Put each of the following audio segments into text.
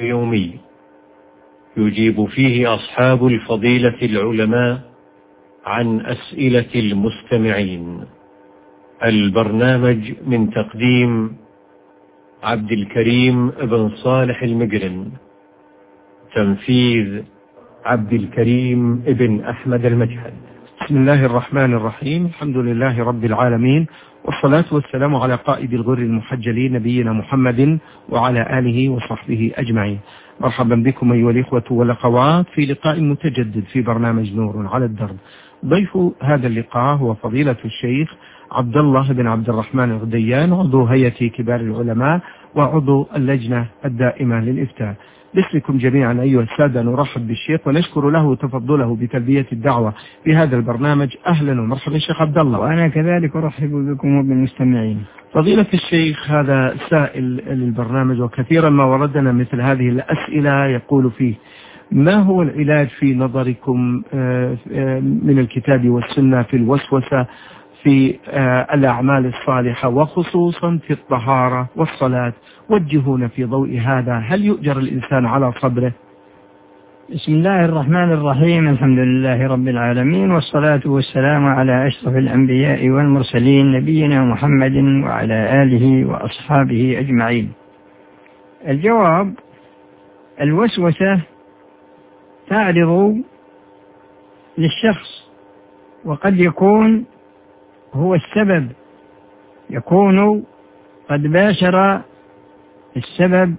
اليومي يجيب فيه أصحاب الفضيلة العلماء عن أسئلة المستمعين. البرنامج من تقديم عبد الكريم بن صالح المقرن، تنفيذ عبد الكريم بن أحمد المجهد. بسم الله الرحمن الرحيم. الحمد لله رب العالمين، والصلاة والسلام على قائد الغر المحجلين نبينا محمد وعلى آله وصحبه أجمعين. مرحبا بكم أيها الإخوة والأخوات في لقاء متجدد في برنامج نور على الدرب. ضيف هذا اللقاء هو فضيلة الشيخ عبد الله بن عبد الرحمن الغديان، عضو هيئة كبار العلماء وعضو اللجنة الدائمة للإفتاء. باسمكم جميعا أيها السادة نرحب بالشيخ ونشكر له تفضله بتلبية الدعوة في هذا البرنامج. أهلا ومرحبا شيخ عبد الله. وأنا كذلك أرحب بكم وبالمستمعين. فضيلة الشيخ، هذا سائل للبرنامج وكثيرا ما وردنا مثل هذه الأسئلة يقول فيه: ما هو العلاج في نظركم من الكتاب والسنة في الوسوسة في الأعمال الصالحة وخصوصا في الطهارة والصلاة؟ وجهونا في ضوء هذا، هل يؤجر الإنسان على صبره؟ بسم الله الرحمن الرحيم. الحمد لله رب العالمين، والصلاة والسلام على أشرف الأنبياء والمرسلين نبينا محمد وعلى آله وأصحابه أجمعين. الجواب: الوسوسة تعرض للشخص، وقد يكون هو السبب، يكون قد باشر السبب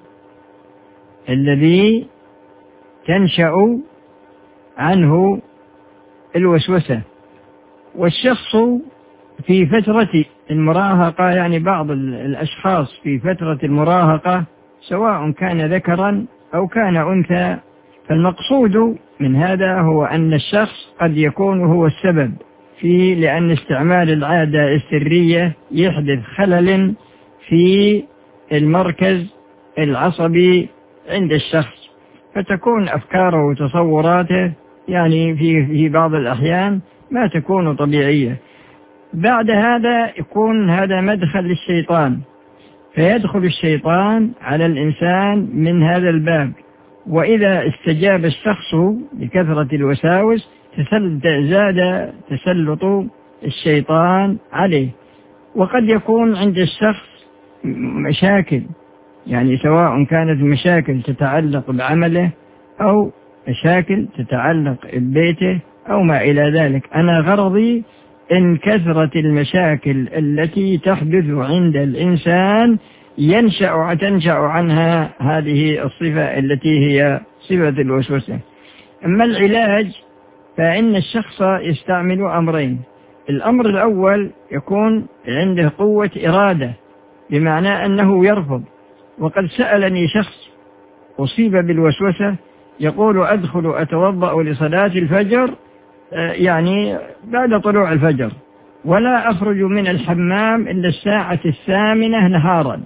الذي تنشأ عنه الوسوسة. والشخص في فترة المراهقة، يعني بعض الأشخاص في فترة المراهقة سواء كان ذكرا أو كان أنثى، فالمقصود من هذا هو أن الشخص قد يكون هو السبب فيه، لأن استعمال العادة السرية يحدث خلل في المركز العصبي عند الشخص، فتكون أفكاره وتصوراته يعني في بعض الأحيان ما تكون طبيعية. بعد هذا يكون هذا مدخل للشيطان، فيدخل الشيطان على الإنسان من هذا الباب، وإذا استجاب الشخص لكثرة الوساوس زاد تسلط الشيطان عليه. وقد يكون عند الشخص مشاكل، يعني سواء كانت مشاكل تتعلق بعمله أو مشاكل تتعلق ببيته أو ما إلى ذلك. أنا غرضي إن كثرت المشاكل التي تحدث عند الإنسان تنشأ عنها هذه الصفة التي هي صفة الوسوسة. أما العلاج فإن الشخص يستعمل أمرين. الأمر الأول يكون عنده قوة إرادة، بمعنى أنه يرفض. وقد سألني شخص أصيب بالوسوسة يقول: أدخل أتوضأ لصلاة الفجر، يعني بعد طلوع الفجر، ولا أخرج من الحمام إلا الساعة 8 نهارا.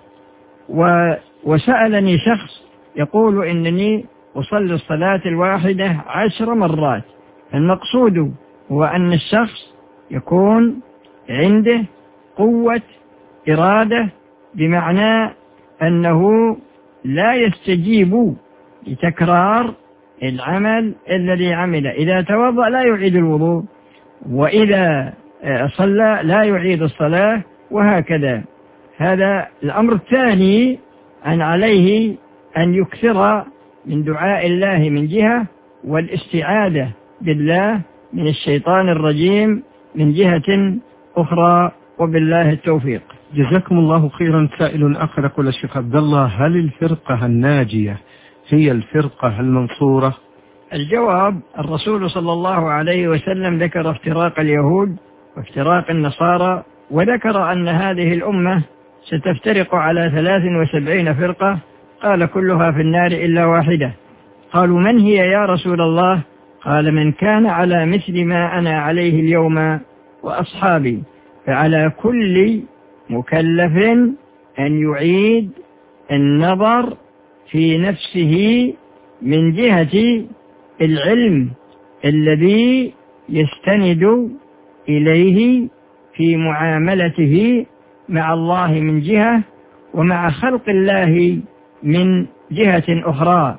وسألني شخص يقول: إنني أصلي الصلاة الواحدة 10 مرات. المقصود هو أن الشخص يكون عنده قوة إرادة، بمعنى أنه لا يستجيب لتكرار العمل الذي عمل. إذا توضأ لا يعيد الوضوء، وإذا صلى لا يعيد الصلاة، وهكذا. هذا الأمر الثاني، أن عليه أن يكثر من دعاء الله من جهة، والاستعاذة بالله من الشيطان الرجيم من جهة أخرى، وبالله التوفيق. جزاكم الله خيرا. سائل آخر يقول: الشيخ عبد الله، هل الفرقة الناجية هي الفرقة المنصورة؟ الجواب: الرسول صلى الله عليه وسلم ذكر افتراق اليهود وافتراق النصارى، وذكر أن هذه الأمة ستفترق على 73 فرقة، قال: كلها في النار إلا واحدة. قالوا: من هي يا رسول الله؟ قال: من كان على مثل ما أنا عليه اليوم وأصحابي. فعلى كل مكلف أن يعيد النظر في نفسه من جهة العلم الذي يستند إليه في معاملته مع الله من جهة، ومع خلق الله من جهة أخرى،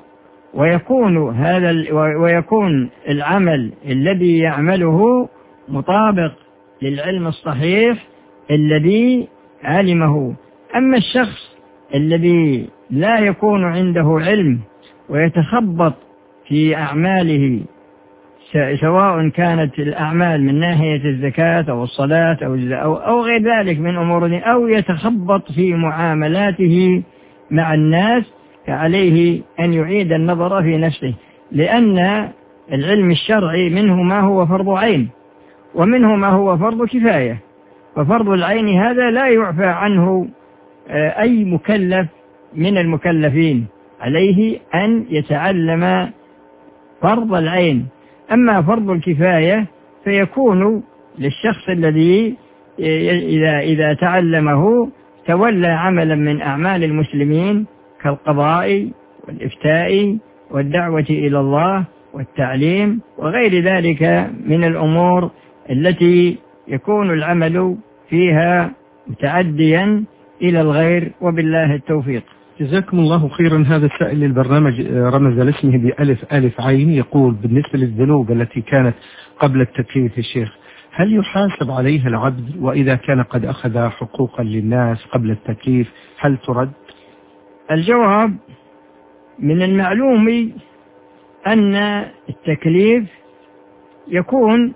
ويكون العمل الذي يعمله مطابق للعلم الصحيح الذي علمه. أما الشخص الذي لا يكون عنده علم ويتخبط في أعماله، سواء كانت الأعمال من ناحية الزكاة أو الصلاة أو غير ذلك من أمور، أو يتخبط في معاملاته مع الناس، فعليه أن يعيد النظر في نفسه، لأن العلم الشرعي منه ما هو فرض عين ومنه ما هو فرض كفاية. ففرض العين هذا لا يعفى عنه أي مكلف من المكلفين، عليه أن يتعلم فرض العين. أما فرض الكفاية فيكون للشخص الذي إذا تعلمه تولى عملا من أعمال المسلمين كالقضاء والإفتاء والدعوة إلى الله والتعليم وغير ذلك من الأمور التي يكون العمل فيها متعديا إلى الغير، وبالله التوفيق. جزاكم الله خيرا. هذا السائل للبرنامج رمز لاسمه بألف ألف عين، يقول: بالنسبة للذنوب التي كانت قبل التكليف يا شيخ، هل يحاسب عليها العبد؟ وإذا كان قد أخذ حقوقا للناس قبل التكليف هل ترد؟ الجواب: من المعلوم أن التكليف يكون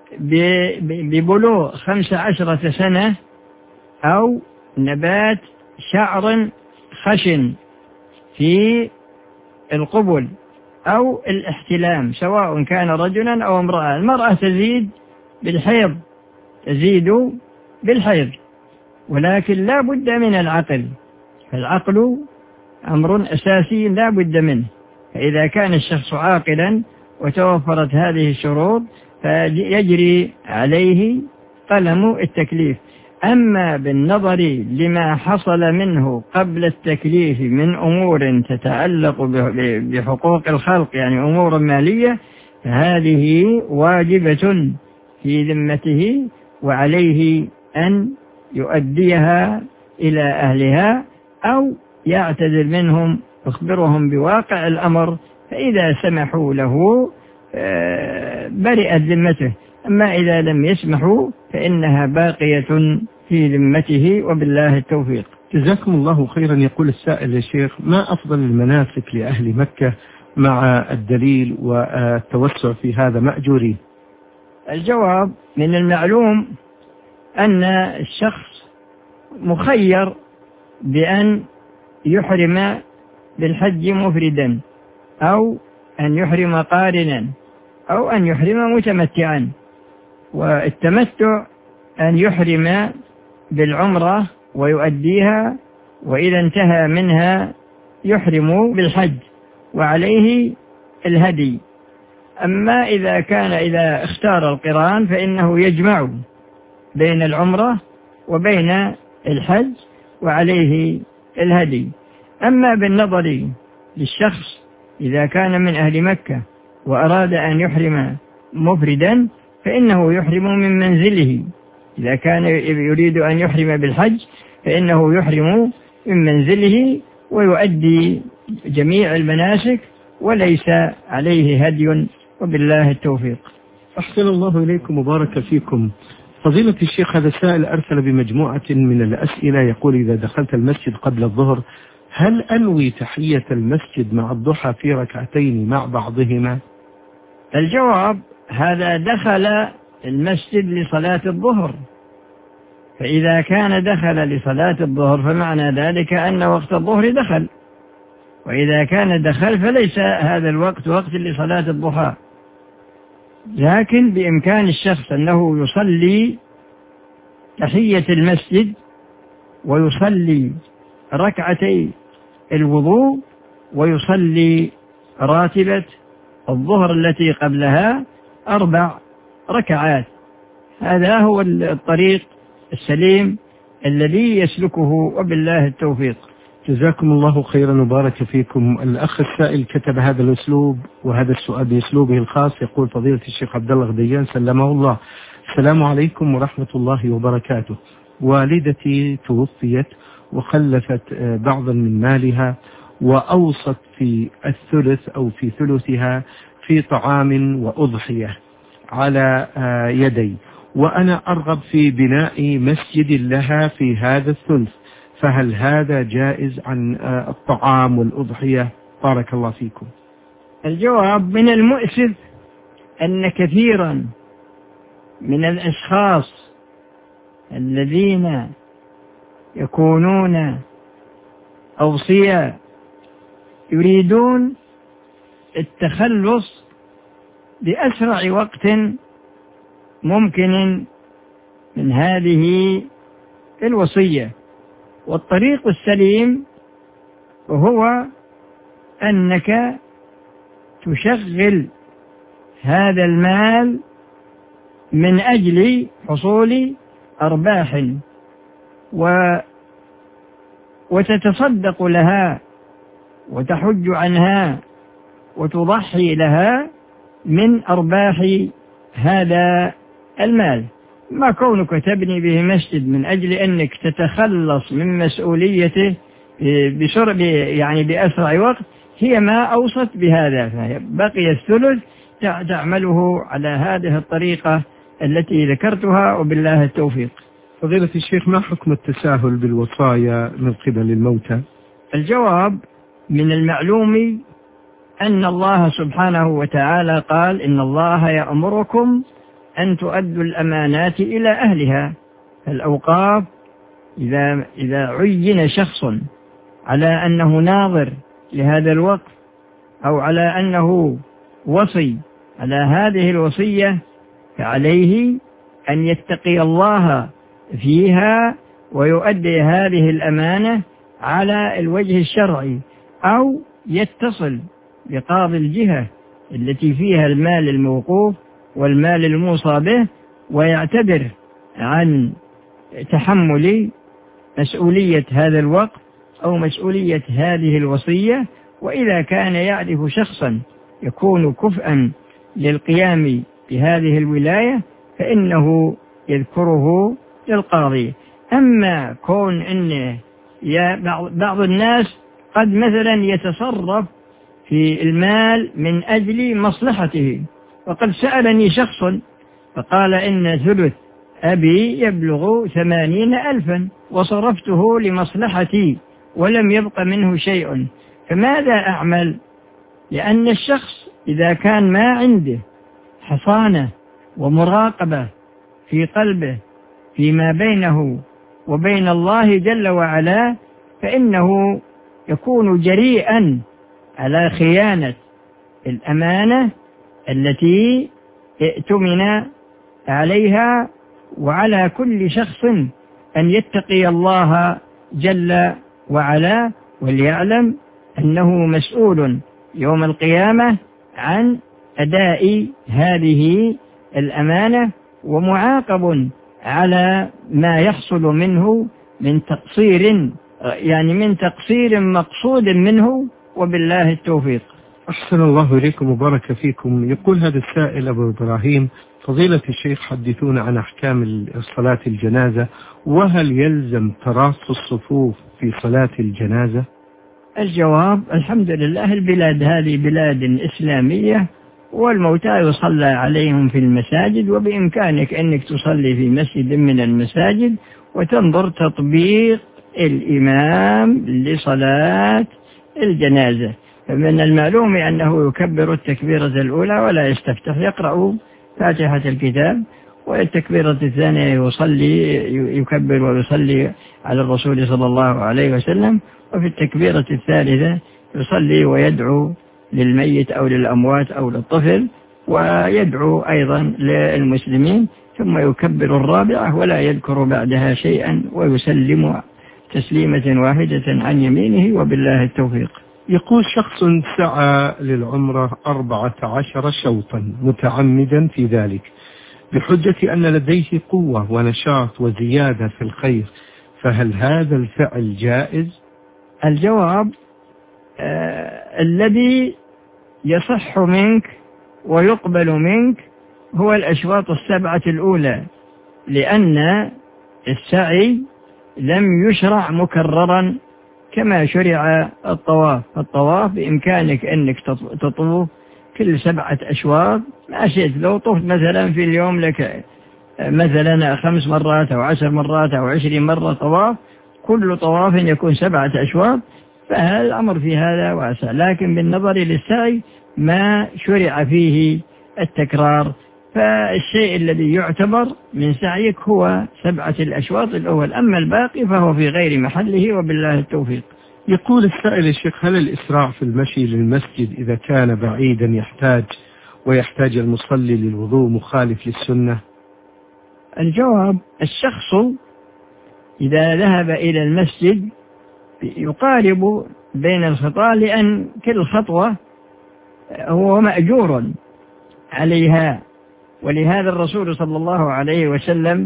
ببلوغ 15 سنة أو نبات شعر خشن في القبل أو الاحتلام، سواء كان رجلا أو امرأة. المرأة تزيد بالحيض، ولكن لا بد من العقل، فالعقل أمر أساسي لا بد منه. فإذا كان الشخص عاقلا وتوفرت هذه الشروط فيجري عليه قلم التكليف. أما بالنظر لما حصل منه قبل التكليف من أمور تتعلق بحقوق الخلق، يعني أمور مالية، فهذه واجبة في ذمته، وعليه أن يؤديها إلى أهلها أو يعتذر منهم، يخبرهم بواقع الأمر، فإذا سمحوا له برئت ذمته. أما إذا لم يسمحوا فإنها باقية في ذمته، وبالله التوفيق. جزاكم الله خيرا. يقول السائل: يا شيخ، ما أفضل المناسك لأهل مكة مع الدليل والتوسع في هذا مأجورين؟ الجواب: من المعلوم أن الشخص مخير بأن يحرم بالحج مفردا، أو أن يحرم قارنا، أو أن يحرم متمتعا. والتمتع أن يحرم بالعمرة ويؤديها، وإذا انتهى منها يحرم بالحج وعليه الهدي. أما إذا اختار القران فإنه يجمع بين العمرة وبين الحج وعليه الهدي. أما بالنظر للشخص إذا كان من أهل مكة وأراد أن يحرم مفردا فإنه يحرم من منزله. إذا كان يريد أن يحرم بالحج فإنه يحرم من منزله ويؤدي جميع المناسك وليس عليه هدي، وبالله التوفيق. أحسن الله إليكم وبارك فيكم. فضيلة الشيخ، هذا السائل أرسل بمجموعة من الأسئلة، يقول: إذا دخلت المسجد قبل الظهر هل أنوي تحية المسجد مع الضحى في ركعتين مع بعضهما؟ الجواب: هذا دخل المسجد لصلاة الظهر، فإذا كان دخل لصلاة الظهر فمعنى ذلك أن وقت الظهر دخل، وإذا كان دخل فليس هذا الوقت وقت لصلاة الضحى. لكن بإمكان الشخص أنه يصلي تحية المسجد ويصلي ركعتي الوضوء ويصلي راتبة الظهر التي قبلها 4 ركعات. هذا هو الطريق السليم الذي يسلكه، وبالله التوفيق. جزاكم الله خيرا وبارك فيكم. الأخ السائل كتب هذا الأسلوب وهذا السؤال بأسلوبه الخاص، يقول: فضيلة الشيخ عبد الله غديان سلمه الله، السلام عليكم ورحمة الله وبركاته. والدتي توفيت وخلفت بعضا من مالها، وأوصت في الثلث أو في ثلثها في طعام وأضحية على يدي، وأنا أرغب في بناء مسجد لها في هذا الثلث، فهل هذا جائز عن الطعام والأضحية؟ بارك الله فيكم. الجواب: من المؤسف أن كثيرا من الأشخاص الذين يكونون أوصياء يريدون التخلص بأسرع وقت ممكن من هذه الوصية، والطريق السليم هو أنك تشغل هذا المال من أجل حصول أرباح وتتصدق لها وتحج عنها وتضحي لها من أرباح هذا المال. ما كونك تبني به مسجد من أجل أنك تتخلص من مسؤوليته يعني بأسرع وقت هي ما أوصت بهذا، فبقي الثلث تعمله على هذه الطريقة التي ذكرتها، وبالله التوفيق. فضيلة الشيخ، ما حكم التساهل بالوصايا من قبل الموتى؟ الجواب: من المعلوم أن الله سبحانه وتعالى قال: إن الله يأمركم أن تؤدوا الأمانات إلى أهلها. الأوقاف إذا عين شخص على أنه ناظر لهذا الوقف أو على أنه وصي على هذه الوصية، فعليه أن يتقي الله فيها ويؤدي هذه الأمانة على الوجه الشرعي، أو يتصل بقاضي الجهة التي فيها المال الموقوف والمال الموصى به ويعتبر عن تحمل مسؤولية هذا الوقف أو مسؤولية هذه الوصية. وإذا كان يعرف شخصا يكون كفءا للقيام بهذه الولاية فإنه يذكره للقاضي. أما كون أن بعض الناس قد مثلا يتصرف في المال من أجل مصلحته، وقد سألني شخص فقال إن ثلث أبي يبلغ 80,000 وصرفته لمصلحتي ولم يبق منه شيء، فماذا أعمل؟ لأن الشخص إذا كان ما عنده حصانة ومراقبة في قلبه فيما بينه وبين الله جل وعلا، فإنه يكون جريئا على خيانة الأمانة التي ائتمن عليها. وعلى كل شخص أن يتقي الله جل وعلا وليعلم أنه مسؤول يوم القيامة عن أداء هذه الأمانة، ومعاقب على ما يحصل منه من تقصير، يعني من تقصير مقصود منه، وبالله التوفيق. أحسن الله إليكم وبارك فيكم. يقول هذا السائل أبو إبراهيم: فضيلة الشيخ، حدثونا عن أحكام صلاة الجنازة، وهل يلزم تراص الصفوف في صلاة الجنازة؟ الجواب: الحمد لله، البلاد هذه بلاد إسلامية والموتى يصلى عليهم في المساجد، وبإمكانك أنك تصلي في مسجد من المساجد وتنظر تطبيق الإمام لصلاة الجنازة. فمن المعلوم أنه يكبر التكبيرة الأولى ولا يستفتح، يقرأ فاتحة الكتاب، والتكبيرة الثانية يصلي يكبر ويصلي على الرسول صلى الله عليه وسلم، وفي التكبيرة الثالثة يصلي ويدعو للميت أو للأموات أو للطفل، ويدعو أيضا للمسلمين، ثم يكبر الرابعة ولا يذكر بعدها شيئا ويسلم تسليمة واحدة عن يمينه، وبالله التوفيق. يقول شخص سعى للعمرة 14 شوطا متعمدا في ذلك بحجة أن لديه قوة ونشاط وزيادة في الخير، فهل هذا الفعل جائز؟ الجواب: الذي يصح منك ويقبل منك هو الأشواط 7 الأولى، لأن السعي لم يشرع مكررا كما شرع الطواف. الطواف بإمكانك أنك تطوف كل 7 أشواط ما شئت. لو طفت مثلا في اليوم لك مثلا 5 مرات أو 10 مرات أو 20 مرة طواف، كل طواف يكون 7 أشواط، فهذا الأمر في هذا واسع. لكن بالنظر للسعي ما شرع فيه التكرار، فالشيء الذي يعتبر من سعيك هو 7 الأشواط الأول، أما الباقي فهو في غير محله وبالله التوفيق. يقول السائل الشيخ: هل الإسراع في المشي للمسجد إذا كان بعيدا ويحتاج المصلي للوضوء مخالف للسنة؟ الجواب: الشخص إذا ذهب إلى المسجد يقارب بين الخطى، لأن كل خطوة هو مأجور عليها، ولهذا الرسول صلى الله عليه وسلم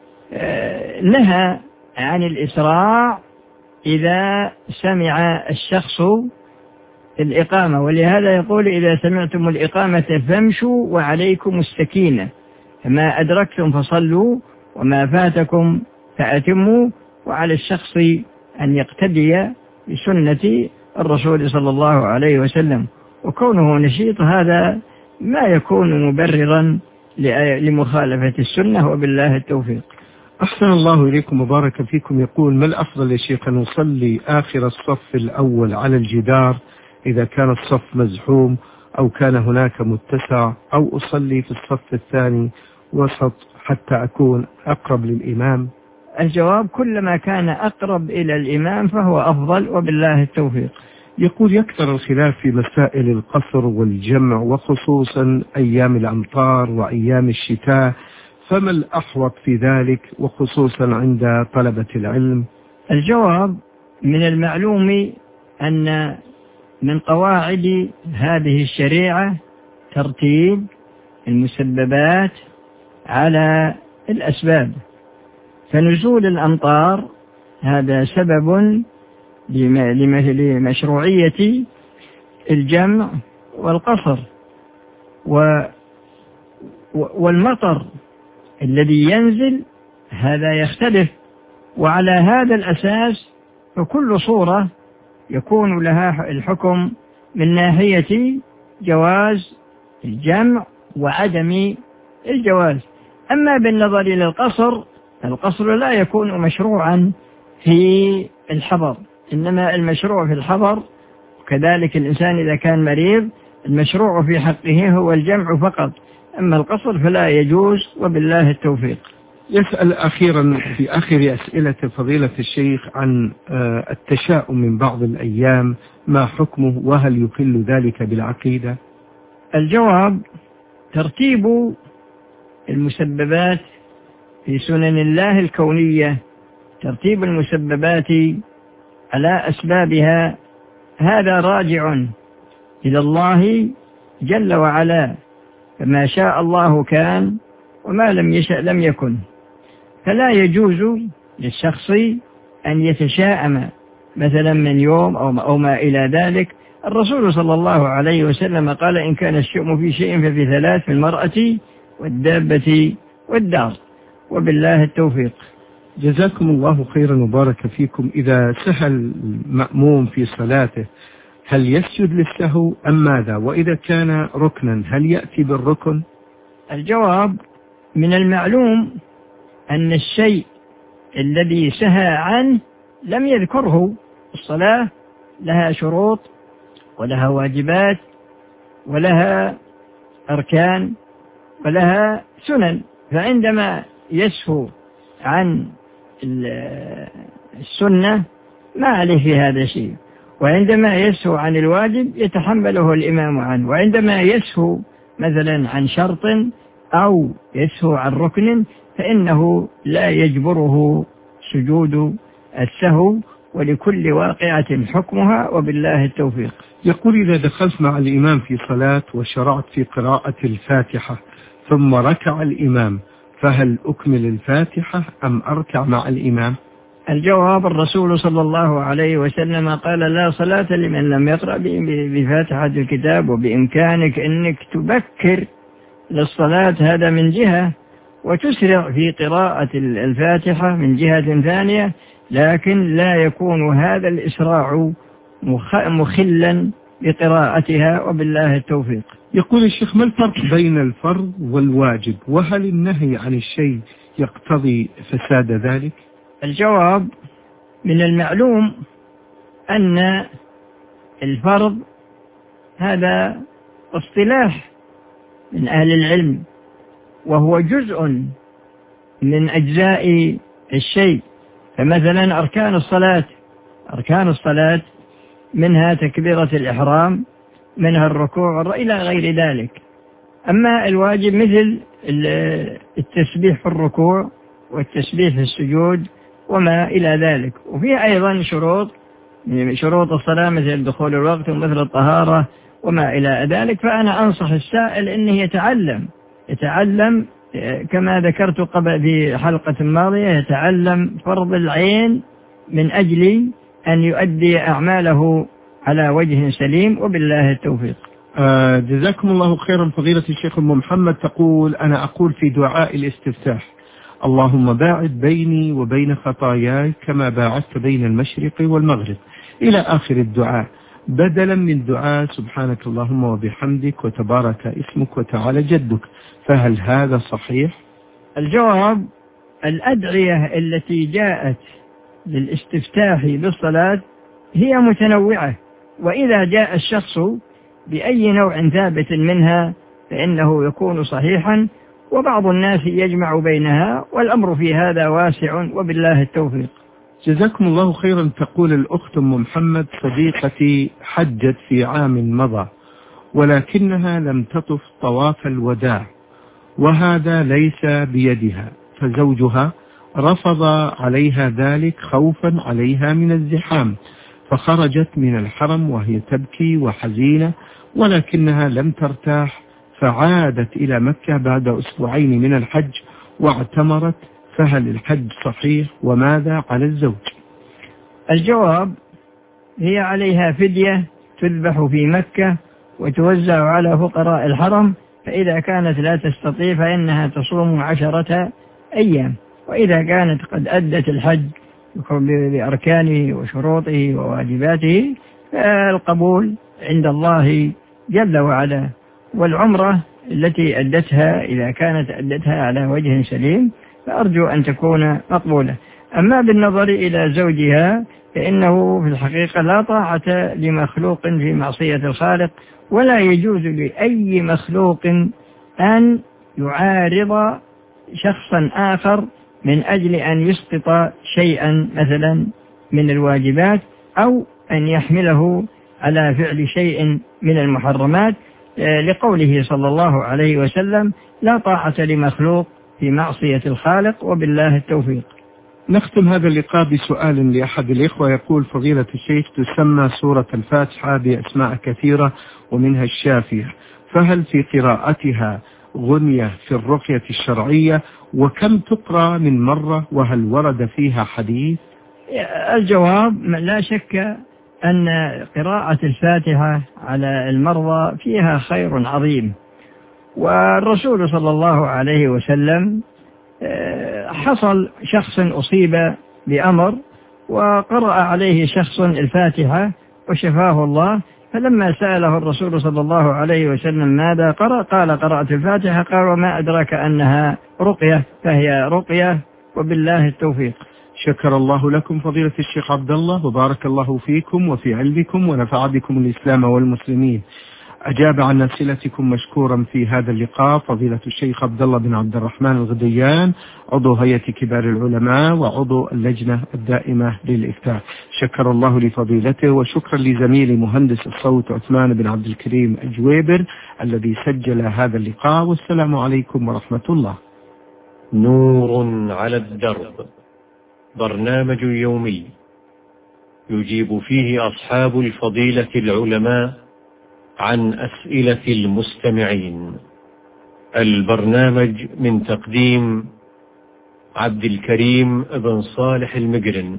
نهى عن الإسراع إذا سمع الشخص الإقامة، ولهذا يقول: إذا سمعتم الإقامة فامشوا وعليكم السكينة، فما أدركتم فصلوا وما فاتكم فأتموا. وعلى الشخص أن يقتدي بسنة الرسول صلى الله عليه وسلم، وكونه نشيط هذا ما يكون مبررا لمخالفة السنة وبالله التوفيق. أحسن الله إليكم وبارك فيكم. يقول: ما الأفضل يا شيخ، أن نصلي آخر الصف الأول على الجدار إذا كان الصف مزحوم أو كان هناك متسع، أو أصلي في الصف الثاني وسط حتى أكون أقرب للإمام؟ الجواب: كلما كان أقرب إلى الإمام فهو أفضل وبالله التوفيق. يقول: يكثر الخلاف في مسائل القصر والجمع، وخصوصا أيام الأمطار وأيام الشتاء، فما الأحوط في ذلك وخصوصا عند طلبة العلم؟ الجواب: من المعلوم أن من قواعد هذه الشريعة ترتيب المسببات على الأسباب، فنزول الأمطار هذا سبب لمشروعية الجمع والقصر، والمطر الذي ينزل هذا يختلف، وعلى هذا الأساس فكل صورة يكون لها الحكم من ناحية جواز الجمع وعدم الجواز. أما بالنظر للقصر، القصر لا يكون مشروعا في الحضر، إنما المشروع في الحضر، وكذلك الإنسان إذا كان مريض المشروع في حقه هو الجمع فقط، أما القصر فلا يجوز وبالله التوفيق. يسأل أخيرا في آخر أسئلة فضيلة الشيخ عن التشاؤم من بعض الأيام، ما حكمه وهل يخل ذلك بالعقيدة؟ الجواب: ترتيب المسببات في سنن الله الكونية، ترتيب المسببات على أسبابها، هذا راجع إلى الله جل وعلا، فما شاء الله كان وما لم يشأ لم يكن، فلا يجوز للشخص أن يتشاءم مثلا من يوم أو ما إلى ذلك. الرسول صلى الله عليه وسلم قال: إن كان الشؤم في شيء ففي 3: في المرأة والدابة والدار وبالله التوفيق. جزاكم الله خيرا وبارك فيكم. إذا سهى المأموم في صلاته هل يسجد للسهو أم ماذا؟ وإذا كان ركنا هل يأتي بالركن؟ الجواب: من المعلوم أن الشيء الذي سهى عنه لم يذكره. الصلاة لها شروط ولها واجبات ولها أركان ولها سنن، فعندما يسهو عن السنة ما عليه في هذا شيء، وعندما يسهو عن الواجب يتحمله الإمام عنه، وعندما يسهو مثلا عن شرط أو يسهو عن ركن فإنه لا يجبره سجود السهو، ولكل واقعة حكمها وبالله التوفيق. يقول: إذا دخلت مع الإمام في صلاة وشرعت في قراءة الفاتحة ثم ركع الإمام، فهل أكمل الفاتحة أم أركع مع الإمام؟ الجواب: الرسول صلى الله عليه وسلم قال: لا صلاة لمن لم يقرأ بفاتحة الكتاب. وبإمكانك أنك تبكر للصلاة هذا من جهة، وتسرع في قراءة الفاتحة من جهة ثانية، لكن لا يكون هذا الإسراع مخلا بقراءتها، وبالله التوفيق. يقول الشيخ: ما الفرق بين الفرض والواجب؟ وهل النهي عن الشيء يقتضي فساد ذلك؟ الجواب: من المعلوم أن الفرض هذا اصطلاح من أهل العلم، وهو جزء من أجزاء الشيء. فمثلا أركان الصلاة منها تكبيرة الإحرام، منها الركوع إلى غير ذلك. أما الواجب مثل التسبيح في الركوع والتسبيح في السجود وما إلى ذلك. وفي أيضا شروط الصلاة مثل دخول الوقت ومثل الطهارة وما إلى ذلك. فأنا أنصح السائل أنه يتعلم كما ذكرت قبل في حلقة ماضية، يتعلم فرض العين من أجل أن يؤدي أعماله على وجه سليم، وبالله التوفيق. جزاكم الله خيرا. فضيلة الشيخ أم محمد تقول: أنا أقول في دعاء الاستفتاح: اللهم باعد بيني وبين خطاياي كما باعدت بين المشرق والمغرب، إلى آخر الدعاء، بدلا من دعاء سبحانك اللهم وبحمدك وتبارك اسمك وتعالى جدك. فهل هذا صحيح؟ الجواب: الأدعية التي جاءت للاستفتاح بالصلاة هي متنوعة، وإذا جاء الشخص بأي نوع ثابت منها فإنه يكون صحيحا، وبعض الناس يجمع بينها، والأمر في هذا واسع، وبالله التوفيق. جزاكم الله خيرا. تقول الأخت أم محمد: صديقتي حجت في عام مضى، ولكنها لم تطف طواف الوداع، وهذا ليس بيدها، فزوجها رفض عليها ذلك خوفا عليها من الزحام، فخرجت من الحرم وهي تبكي وحزينة، ولكنها لم ترتاح، فعادت إلى مكة بعد أسبوعين من الحج واعتمرت. فهل الحج صحيح؟ وماذا على الزوج؟ الجواب: هي عليها فدية تذبح في مكة وتوزع على فقراء الحرم، فإذا كانت لا تستطيع فإنها تصوم 10 أيام، وإذا كانت قد أدت الحج بأركانه وشروطه وواجباته فالقبول عند الله جل وعلا. والعمرة التي أدتها إذا كانت أدتها على وجه سليم فأرجو أن تكون مقبولة. أما بالنظر إلى زوجها فإنه في الحقيقة لا طاعة لمخلوق في معصية الخالق، ولا يجوز لأي مخلوق أن يعارض شخصا آخر من أجل أن يسقط شيئا مثلا من الواجبات، أو أن يحمله على فعل شيء من المحرمات، لقوله صلى الله عليه وسلم: لا طاعة لمخلوق في معصية الخالق، وبالله التوفيق. نختم هذا اللقاء بسؤال لأحد الإخوة. يقول: فضيلة الشيخ، تسمى سورة الفاتحة بأسماء كثيرة ومنها الشافية، فهل في قراءتها غنية في الرقية الشرعية؟ وكم تقرأ من مرة؟ وهل ورد فيها حديث؟ الجواب: لا شك أن قراءة الفاتحة على المرضى فيها خير عظيم، والرسول صلى الله عليه وسلم حصل شخص أصيب بأمر وقرأ عليه شخص الفاتحة وشفاه الله، فلما سأله الرسول صلى الله عليه وسلم ماذا قرأ قال: قرأت الفاتحة. قال: وما أدراك أنها رقية؟ فهي رقية، وبالله التوفيق. شكر الله لكم فضيلة الشيخ عبد الله، وبارك الله فيكم وفي علمكم، ونفع بكم الإسلام والمسلمين. أجاب عن أسئلتكم مشكورا في هذا اللقاء فضيلة الشيخ عبد الله بن عبد الرحمن الغديان، عضو هيئة كبار العلماء وعضو اللجنة الدائمة للإفتاء. شكر الله لفضيلته، وشكرا لزميلي مهندس الصوت عثمان بن عبد الكريم الجويبر الذي سجل هذا اللقاء. والسلام عليكم ورحمة الله. نور على الدرب، برنامج يومي يجيب فيه أصحاب الفضيلة العلماء عن أسئلة المستمعين. البرنامج من تقديم عبد الكريم بن صالح المقرن،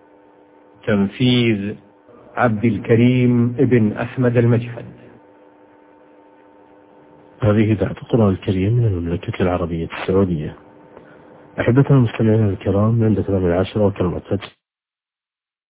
تنفيذ عبد الكريم بن أحمد المجحد. هذه إذاعة القرآن الكريم من المملكة العربية السعودية. أحبتنا المستمعين الكرام، عند تمام 10 وكالمعتاد